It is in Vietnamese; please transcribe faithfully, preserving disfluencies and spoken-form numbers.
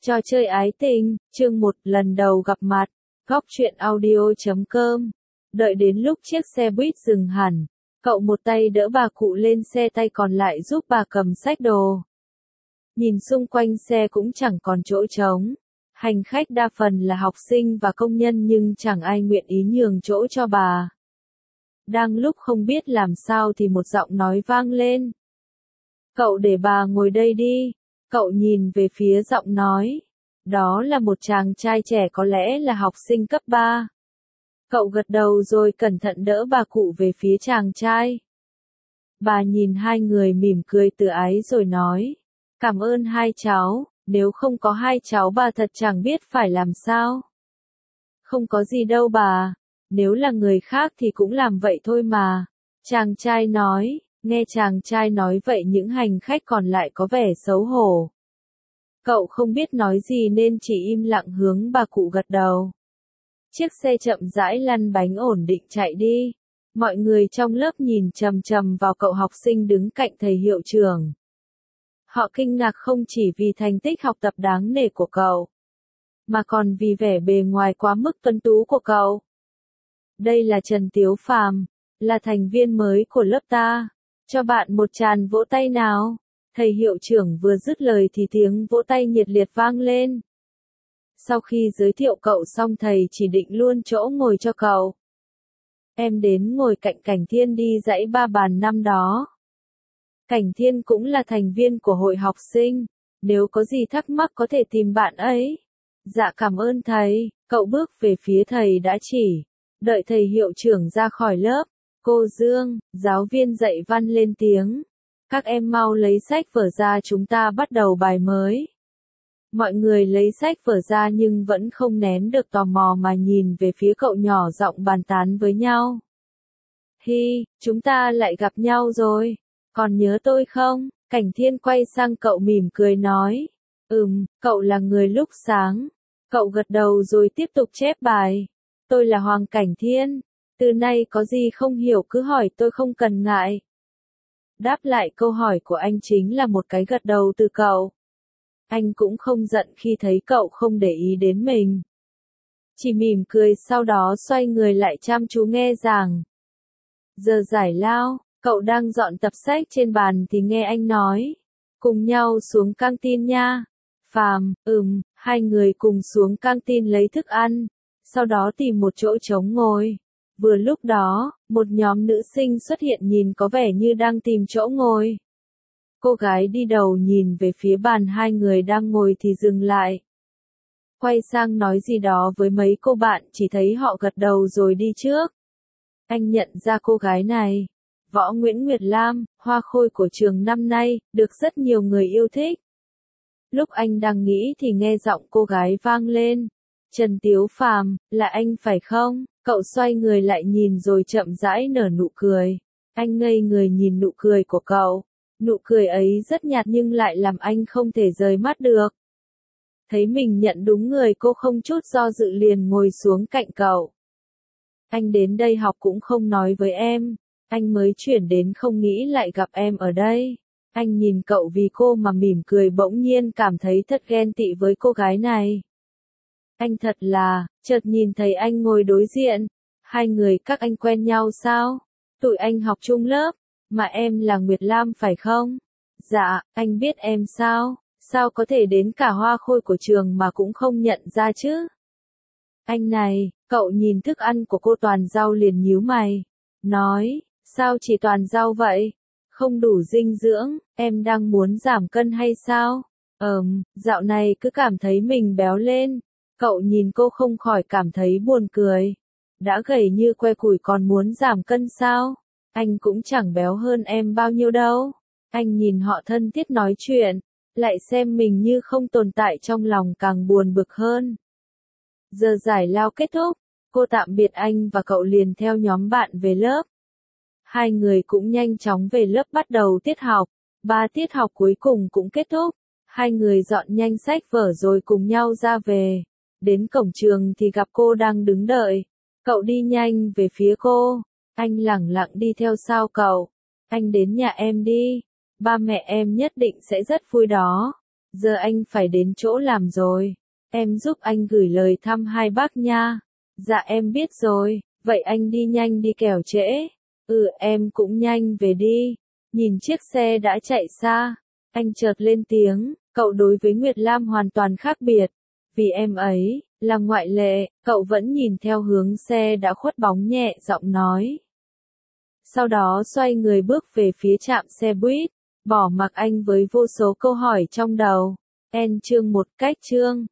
Trò chơi ái tình, chương một, lần đầu gặp mặt, góc truyện audio chấm com. Đợi đến lúc chiếc xe buýt dừng hẳn, cậu một tay đỡ bà cụ lên xe, tay còn lại giúp bà cầm xách đồ. Nhìn xung quanh xe cũng chẳng còn chỗ trống. Hành khách đa phần là học sinh và công nhân nhưng chẳng ai nguyện ý nhường chỗ cho bà. Đang lúc không biết làm sao thì một giọng nói vang lên. Cậu để bà ngồi đây đi. Cậu nhìn về phía giọng nói. Đó là một chàng trai trẻ, có lẽ là học sinh cấp ba. Cậu gật đầu rồi cẩn thận đỡ bà cụ về phía chàng trai. Bà nhìn hai người mỉm cười từ ái rồi nói. Cảm ơn hai cháu, nếu không có hai cháu bà thật chẳng biết phải làm sao. Không có gì đâu bà, nếu là người khác thì cũng làm vậy thôi mà. Chàng trai nói. Nghe chàng trai nói vậy những hành khách còn lại có vẻ xấu hổ. Cậu không biết nói gì nên chỉ im lặng hướng bà cụ gật đầu. Chiếc xe chậm rãi lăn bánh ổn định chạy đi. Mọi người trong lớp nhìn chằm chằm vào cậu học sinh đứng cạnh thầy hiệu trưởng. Họ kinh ngạc không chỉ vì thành tích học tập đáng nể của cậu, mà còn vì vẻ bề ngoài quá mức tuấn tú của cậu. Đây là Trần Tiếu Phàm, là thành viên mới của lớp ta. Cho bạn một tràng vỗ tay nào. Thầy hiệu trưởng vừa dứt lời thì tiếng vỗ tay nhiệt liệt vang lên. Sau khi giới thiệu cậu xong thầy chỉ định luôn chỗ ngồi cho cậu. Em đến ngồi cạnh Cảnh Thiên đi, dãy ba bàn năm đó. Cảnh Thiên cũng là thành viên của hội học sinh. Nếu có gì thắc mắc có thể tìm bạn ấy. Dạ cảm ơn thầy. Cậu bước về phía thầy đã chỉ. Đợi thầy hiệu trưởng ra khỏi lớp. Cô Dương, giáo viên dạy văn lên tiếng. Các em mau lấy sách vở ra, chúng ta bắt đầu bài mới. Mọi người lấy sách vở ra nhưng vẫn không nén được tò mò mà nhìn về phía cậu, nhỏ giọng bàn tán với nhau. Hi, chúng ta lại gặp nhau rồi. Còn nhớ tôi không? Cảnh Thiên quay sang cậu mỉm cười nói. Ừm, cậu là người lúc sáng. Cậu gật đầu rồi tiếp tục chép bài. Tôi là Hoàng Cảnh Thiên. Từ nay có gì không hiểu cứ hỏi tôi, không cần ngại. Đáp lại câu hỏi của anh chính là một cái gật đầu từ cậu. Anh cũng không giận khi thấy cậu không để ý đến mình. Chỉ mỉm cười, sau đó xoay người lại chăm chú nghe giảng. Giờ giải lao, cậu đang dọn tập sách trên bàn thì nghe anh nói. Cùng nhau xuống căng tin nha. Phàm, ừm, hai người cùng xuống căng tin lấy thức ăn. Sau đó tìm một chỗ trống ngồi. Vừa lúc đó, một nhóm nữ sinh xuất hiện nhìn có vẻ như đang tìm chỗ ngồi. Cô gái đi đầu nhìn về phía bàn hai người đang ngồi thì dừng lại. Quay sang nói gì đó với mấy cô bạn, chỉ thấy họ gật đầu rồi đi trước. Anh nhận ra cô gái này. Võ Nguyễn Nguyệt Lam, hoa khôi của trường năm nay, được rất nhiều người yêu thích. Lúc anh đang nghĩ thì nghe giọng cô gái vang lên. Trần Tiếu Phàm, là anh phải không? Cậu xoay người lại nhìn rồi chậm rãi nở nụ cười. Anh ngây người nhìn nụ cười của cậu. Nụ cười ấy rất nhạt nhưng lại làm anh không thể rời mắt được. Thấy mình nhận đúng người, cô không chút do dự liền ngồi xuống cạnh cậu. Anh đến đây học cũng không nói với em. Anh mới chuyển đến không nghĩ lại gặp em ở đây. Anh nhìn cậu vì cô mà mỉm cười, bỗng nhiên cảm thấy thật ghen tị với cô gái này. Anh thật là, chợt nhìn thấy anh ngồi đối diện. Hai người các anh quen nhau sao? Tụi anh học chung lớp, mà em là Nguyệt Lam phải không? Dạ, anh biết em sao? Sao có thể đến cả hoa khôi của trường mà cũng không nhận ra chứ? Anh này, cậu nhìn thức ăn của cô toàn rau liền nhíu mày. Nói, sao chỉ toàn rau vậy? Không đủ dinh dưỡng, em đang muốn giảm cân hay sao? Ờm, dạo này cứ cảm thấy mình béo lên. Cậu nhìn cô không khỏi cảm thấy buồn cười. Đã gầy như que củi còn muốn giảm cân sao? Anh cũng chẳng béo hơn em bao nhiêu đâu. Anh nhìn họ thân thiết nói chuyện, lại xem mình như không tồn tại, trong lòng càng buồn bực hơn. Giờ giải lao kết thúc, cô tạm biệt anh và cậu liền theo nhóm bạn về lớp. Hai người cũng nhanh chóng về lớp bắt đầu tiết học. Ba tiết học cuối cùng cũng kết thúc. Hai người dọn nhanh sách vở rồi cùng nhau ra về. Đến cổng trường thì gặp cô đang đứng đợi. Cậu đi nhanh về phía cô. Anh lẳng lặng đi theo sau cậu. Anh đến nhà em đi. Ba mẹ em nhất định sẽ rất vui đó. Giờ anh phải đến chỗ làm rồi. Em giúp anh gửi lời thăm hai bác nha. Dạ em biết rồi, vậy anh đi nhanh đi kẻo trễ. Ừ em cũng nhanh về đi. Nhìn chiếc xe đã chạy xa, anh chợt lên tiếng, cậu đối với Nguyệt Lam hoàn toàn khác biệt. Vì em ấy, là ngoại lệ, cậu vẫn nhìn theo hướng xe đã khuất bóng nhẹ giọng nói. Sau đó xoay người bước về phía trạm xe buýt, bỏ mặc anh với vô số câu hỏi trong đầu. En chương một cách chương.